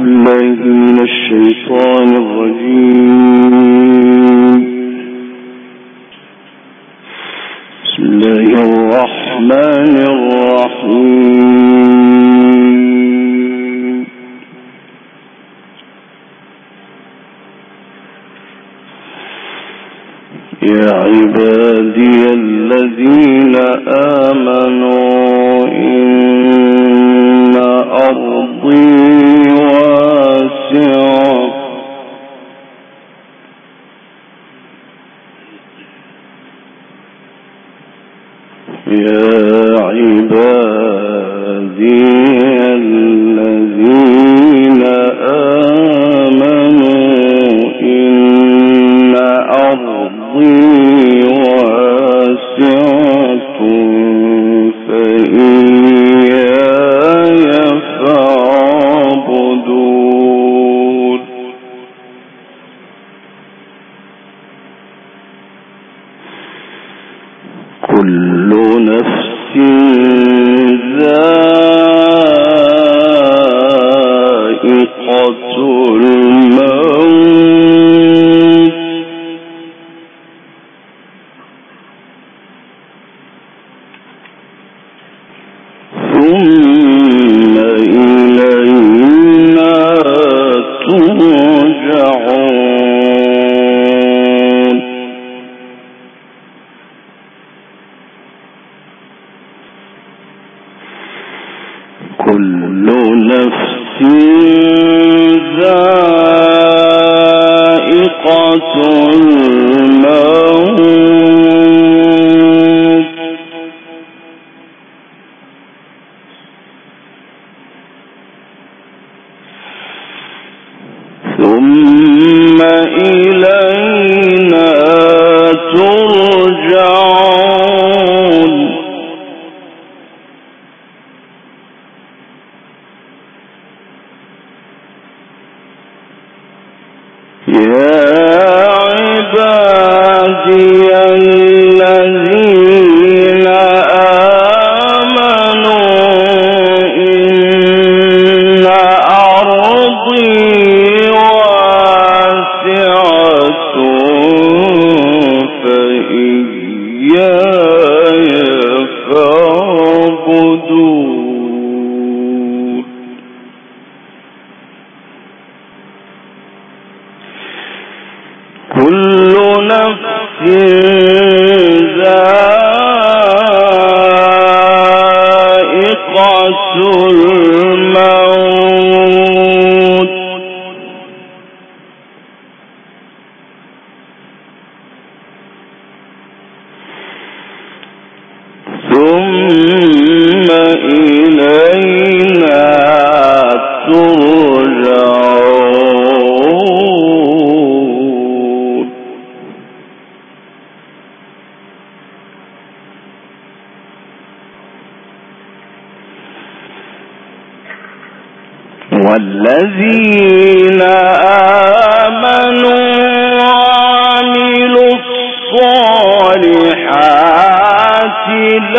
بالله من الشيطان الرجيم. بسم الله الرحمن الرحيم. يا عبادي الذين آمنوا إن أرضي واسعة يا عبادي الذين آمنوا إن أرضي واسعة فإياي فاعبدون. كل نفس ذائقة الموت ثم إلينا ترجعون. كل نفس ذائقة الموت ثم إلينا ترجعون. يا عبادي الذين آمنوا إن أرضي واسعة فإياي فاعبدون. كل نفس ذائقة الموت ثم إلينا ترجعون. والذين آمنوا وعملوا الصالحات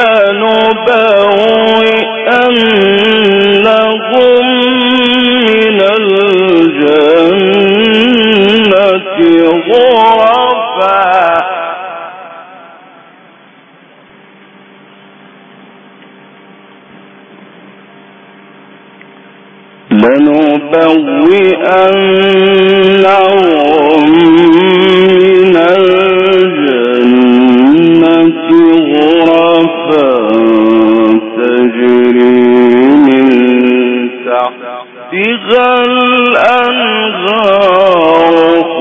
لنبوئنهم من الجنة غرفا من الجنة غرفا تجري من تحتها الأنهار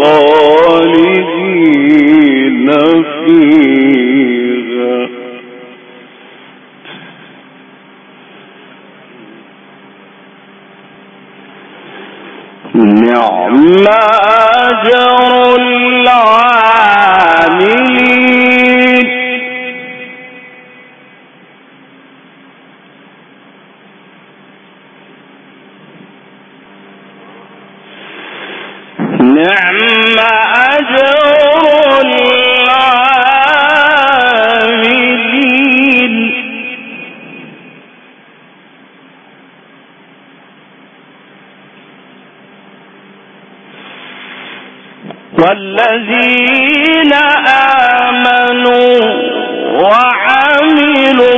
خالدين فيها. نعم أجر العاملين. نعم أجر العاملين. والذين آمنوا وعملوا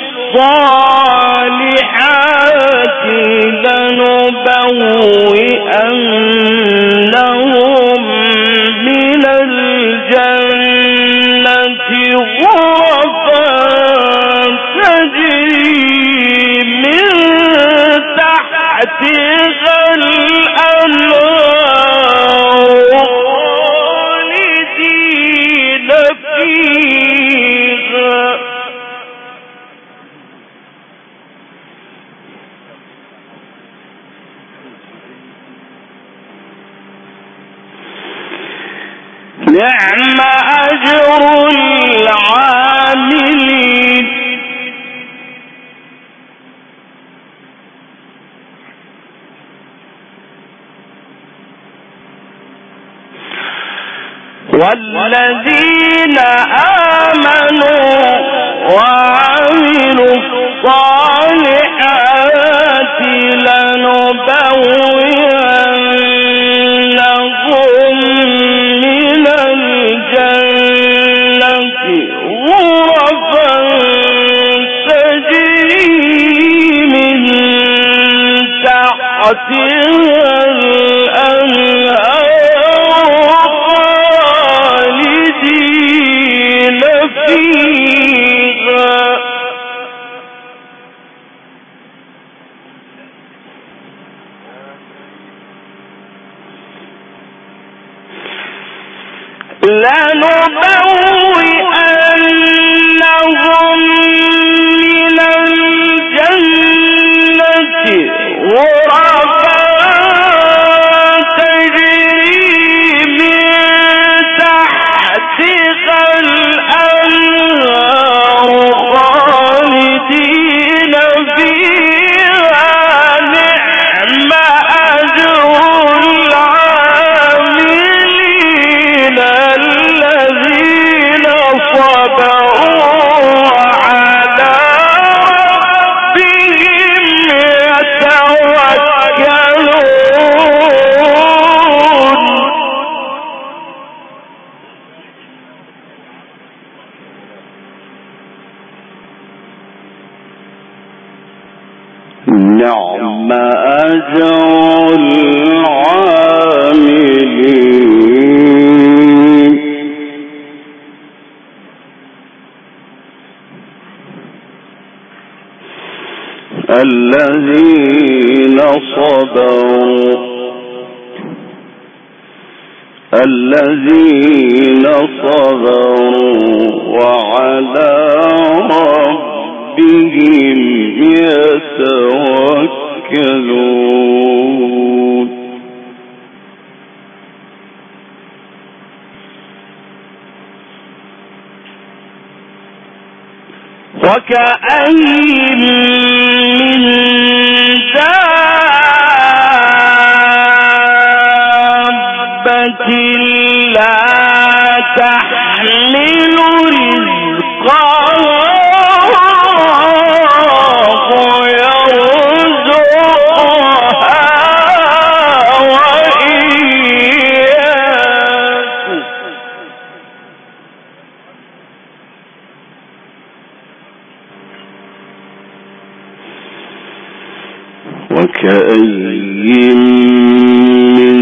الصالحات لنبوئنهم من الجنة غرفا تجري من تحتها الأنهار خالدين فيها نعم أجر العاملين والذين آمنوا وعملوا الصالحات لنبوئنهم من الجنة غرفا تجري من تحتها الأنهار خالدين فيها لنبوئنهم من الجنة غرفا تجري من تحتها الأنهار خالدين فيها نعم أجر العاملين الذين صبروا وعلى ربهم يتوكلون نعم أجر العاملين الذين صبروا وعلى ربهم يتوكلون وكأين من دابة لا تحمل رزقها ويرزقها وإياكم وكأين من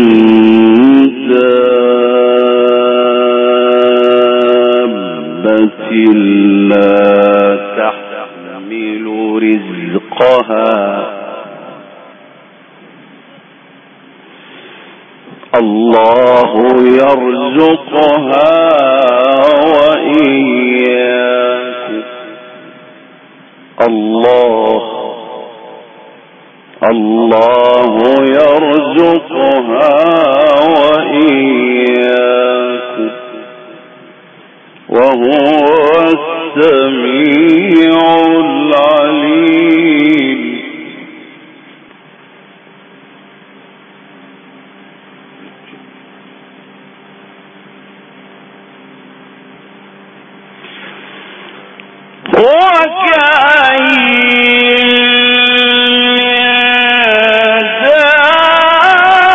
دابة لا تحمل رزقها الله يرزقها وإياكم الله يرزقها وإياكم وهو السميع العليم وكأين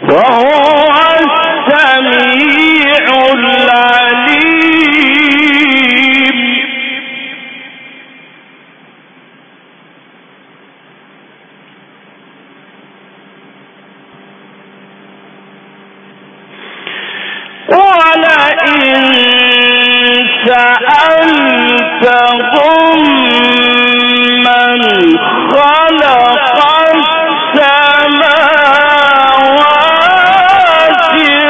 وهو السميع العليم. ولئن سألتهم من خلق السماوات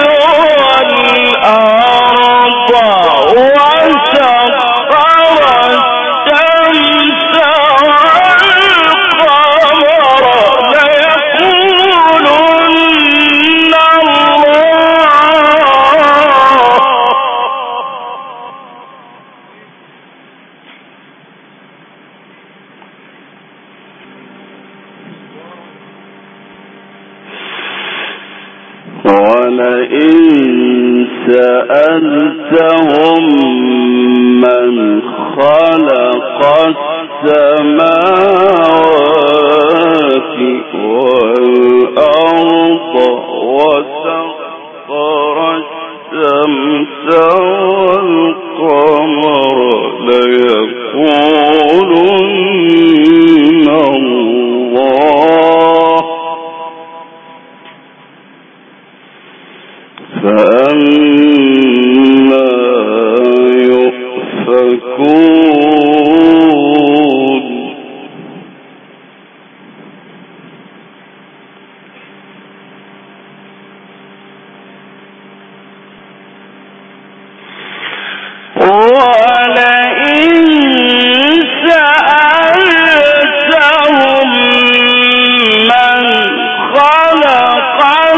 والأرض وسخر الشمس والقمر ليقولن ولئن سألتهم من خلق السماوات والأرض وسخر الشمس والقمر ليقولن الله فأنا يؤفكون ولئن سألتهم من خلق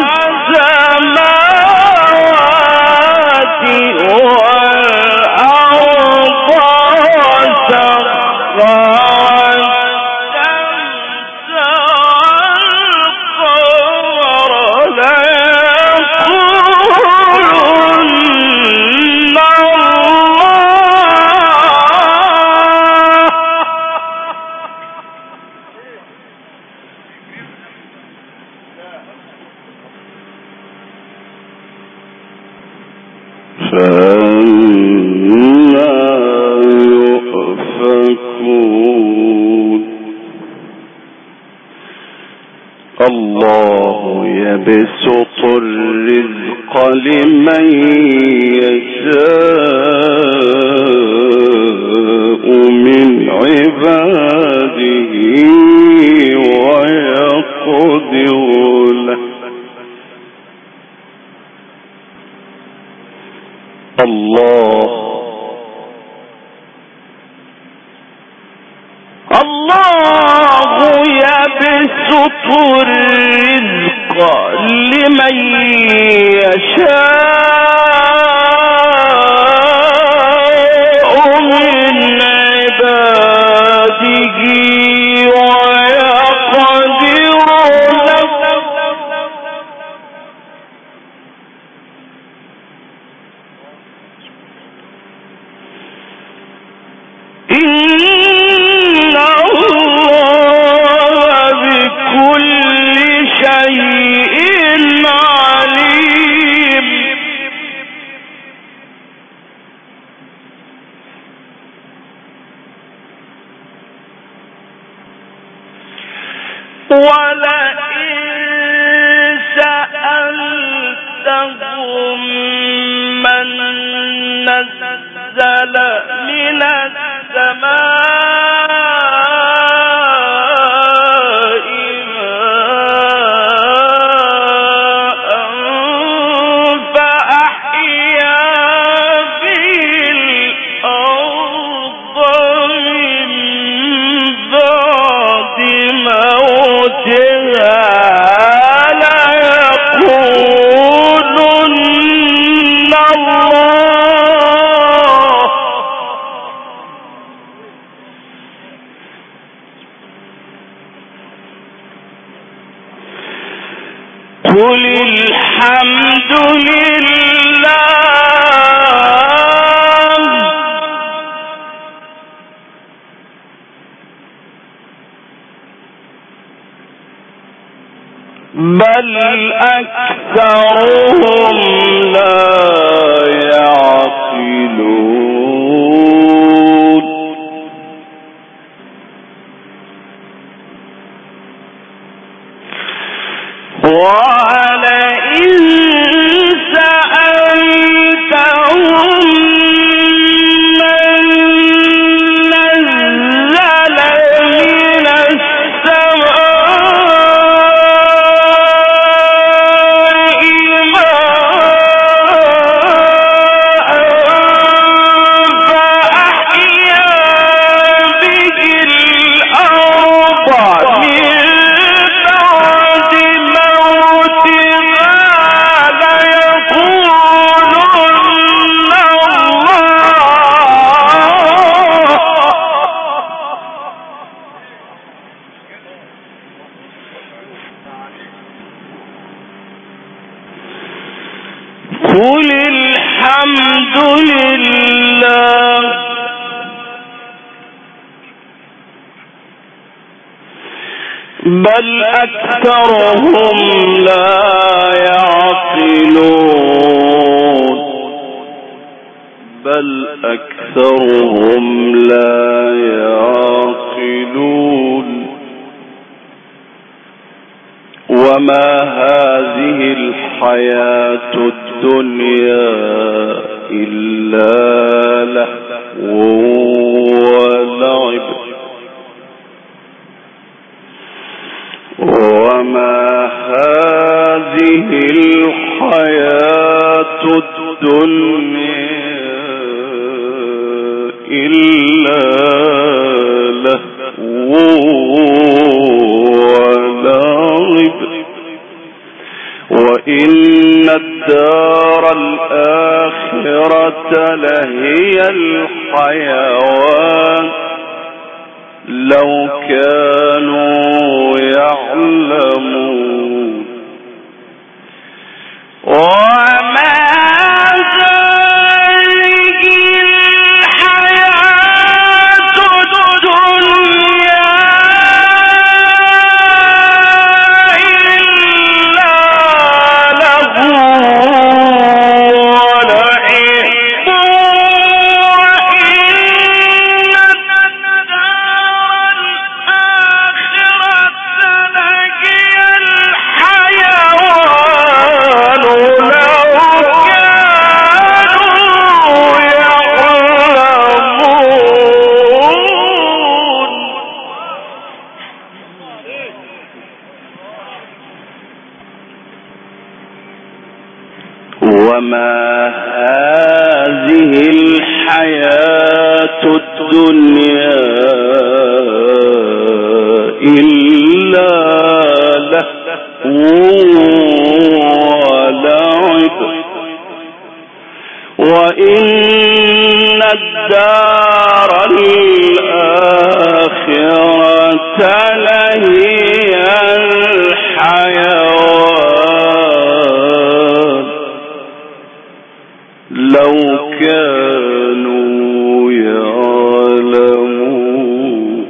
السماوات والأرض وسخر الشمس والقمر ليقولن فأنا يؤفكون. الله يبسط الرزق لمن يشاء من عباده ويقدر له. الله يبسط الرزق لمن يشاء من عباده ويقدر له. إن الله بكل شيء عليم. ولئن سألتهم من نزل من السماء ماء فأحيا به الأرض من بعد موتها ليقولن الله. قل الحمد لله بل أكثرهم لا يعقلون ولئن سألتهم قل الحمد لله بل أكثرهم لا يعقلون بل أكثرهم لا يعقلون وما هذه الحياة الدنيا إلا لهو ولعب وما هذه الحياة الدنيا إلا لهو ولعب وإن الدار الآخرة لهي الحيوان لو كانوا يعلمون وما هذه الحياة الدنيا إلا لهو ولعب وإن الدار الآخرة لهي الحيوان لو كانوا يعلمون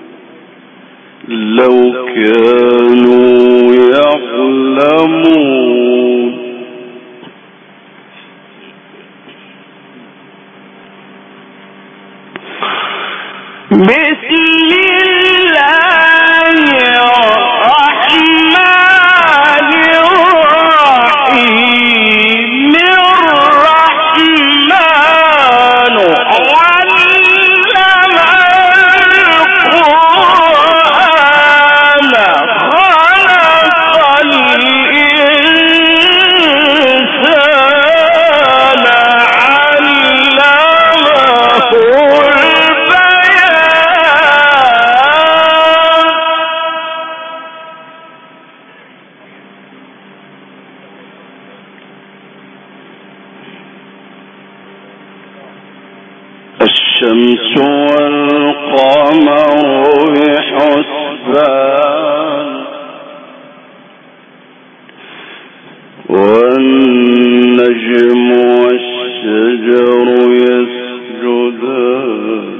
بسم الله الرحمن الرحيم الرحمن علم القرآن خلق الإنسان علمه الشمس والقمر بحسبان والنجم والشجر يسجدان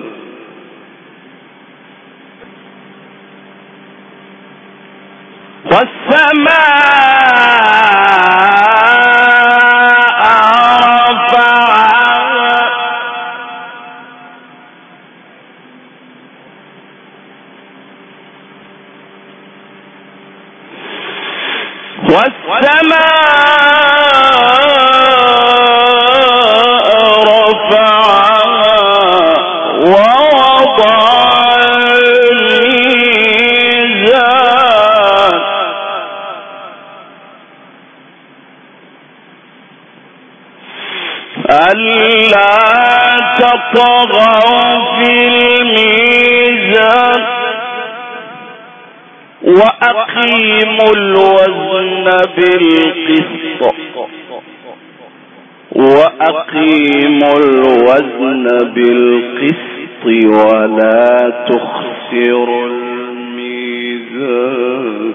ألا تطغوا في الميزان وأقيموا الوزن بالقسط ولا تخسروا الميزان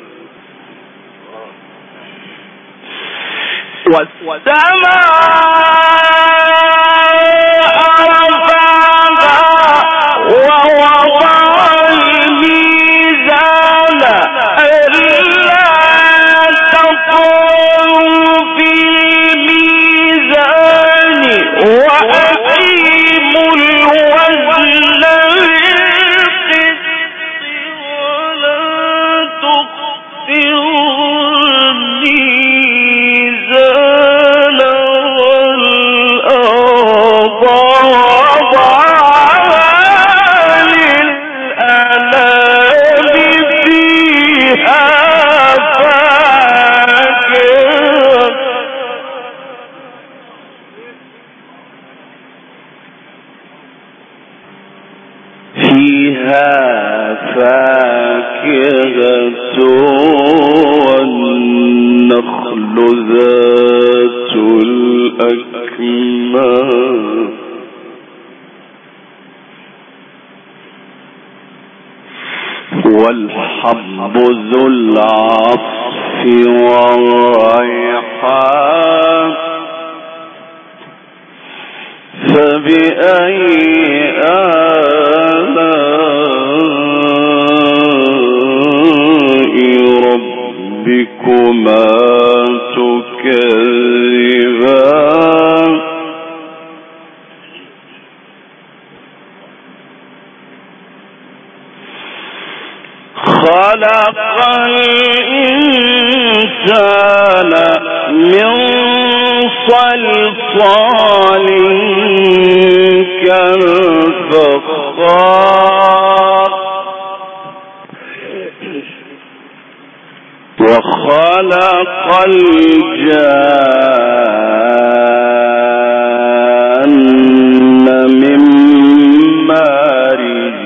والنخل ذات الأكمام والحب ذو العصف والريحان فبأي ربكما تكذبان خلق الإنسان من صلصال كالفخار وخلق الجان من مارج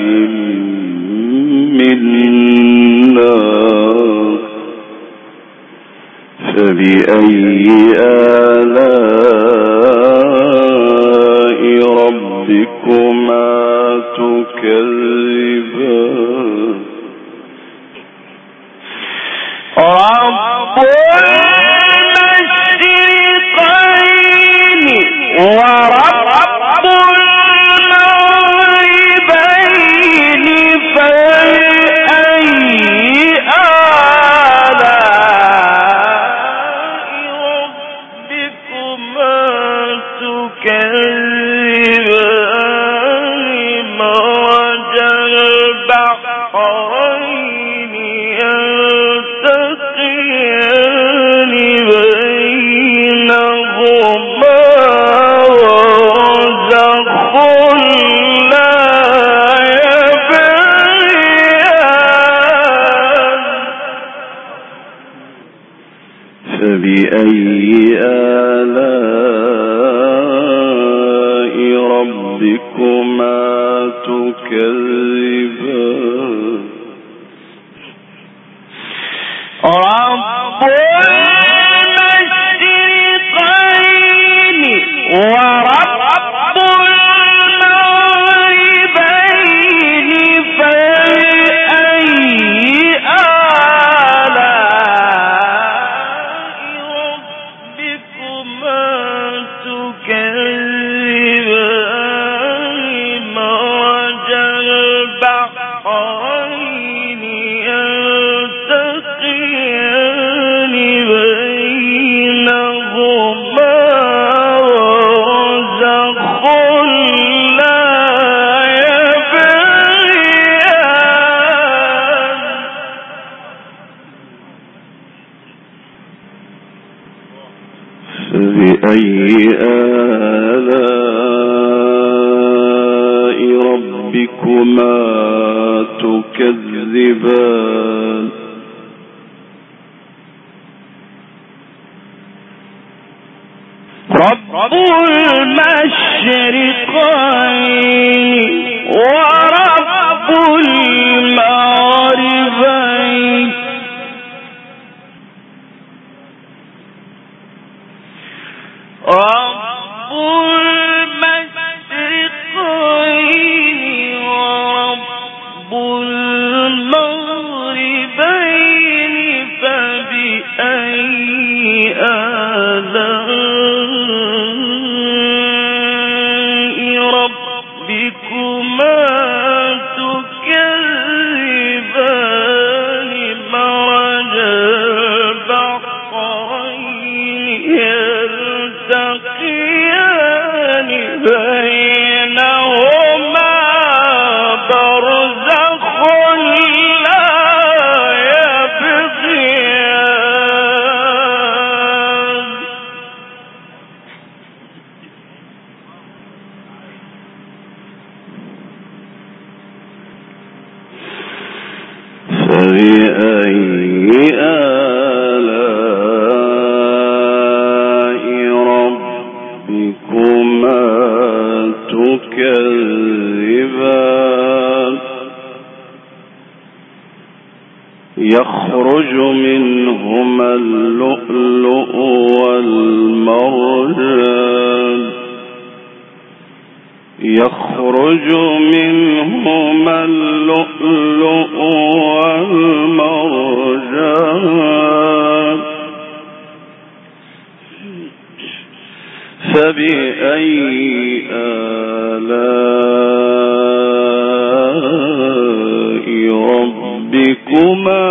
من نار فبأي آلاء ربكما تكذبان رب المشرقين ورب المغربين فبأي آلاء ربكما تكذبان مرج البحرين يلتقيان بينهما برزخ لا يبغيان فبأي آلاء ربكما تكذبان رب المشرقين ورب المغربين فبأي آلاء ربكما تكذبان مرج البحرين يلتقيان فبأي آلاء ربكما تكذبان رب المشرقين ورب المغربين رب المشرقين ورب المغربين فبأي آلاء ربكما تكذبان مرج البحرين يلتقيان بينهما برزخ لا يبغيان فبأي آلاء ربكما تكذبان يخرج منهما اللؤلؤ والمرجان يخرج منهما اللؤلؤ والمرجان فبأي آلاء ربكما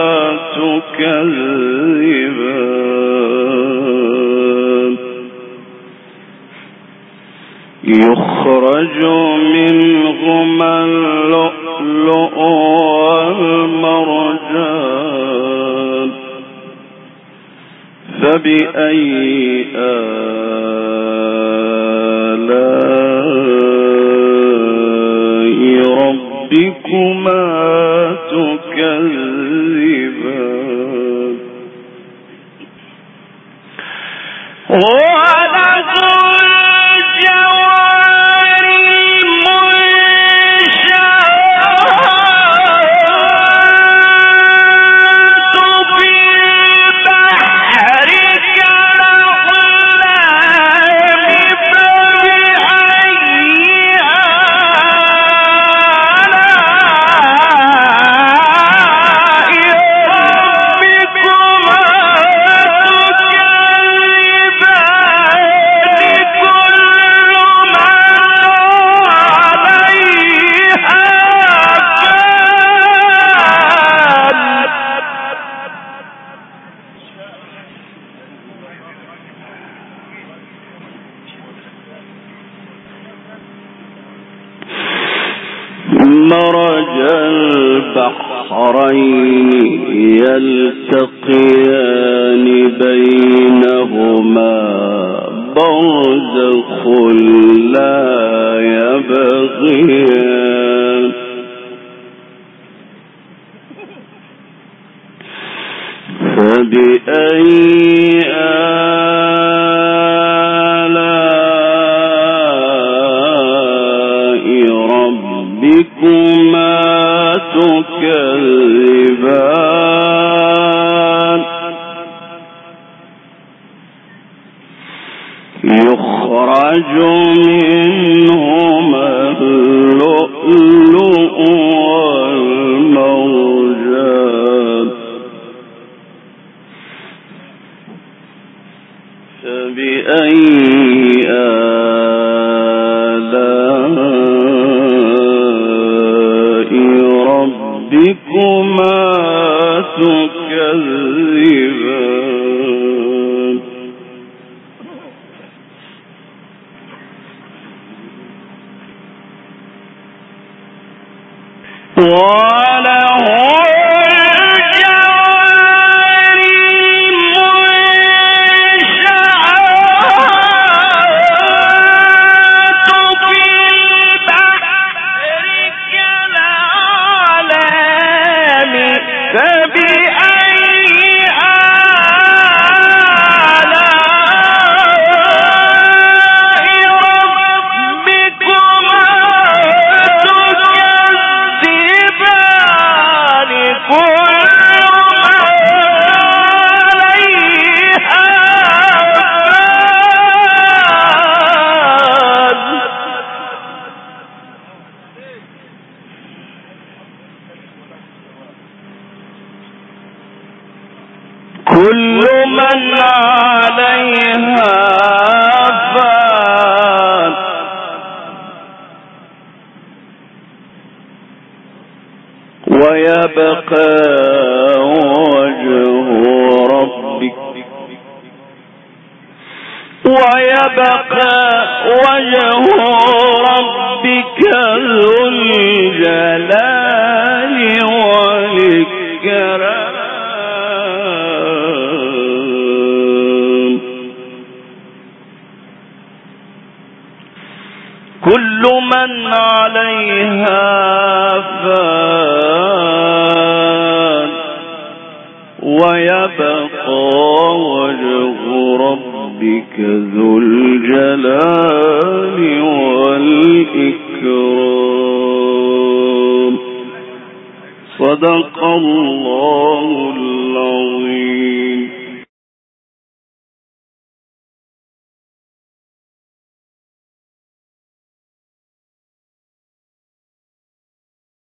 تكذبان يخرج منهما اللؤلؤ والمرجان فبأي آلاء ربكما تكذبان مرج البحرين يلتقيان بينهما برزخ لا يبغيان فبأي ربكما تكذبان يخرج منهما اللؤلؤ والمرجان فبأي ربكما تكذبان وله الجوار المنشآت كل من عليها فان ويبقى وجه ربك ذو الجلال والإكرام. كل من عليها فان ويبقى وجه ربك ذو الجلال والإكرام. صدق الله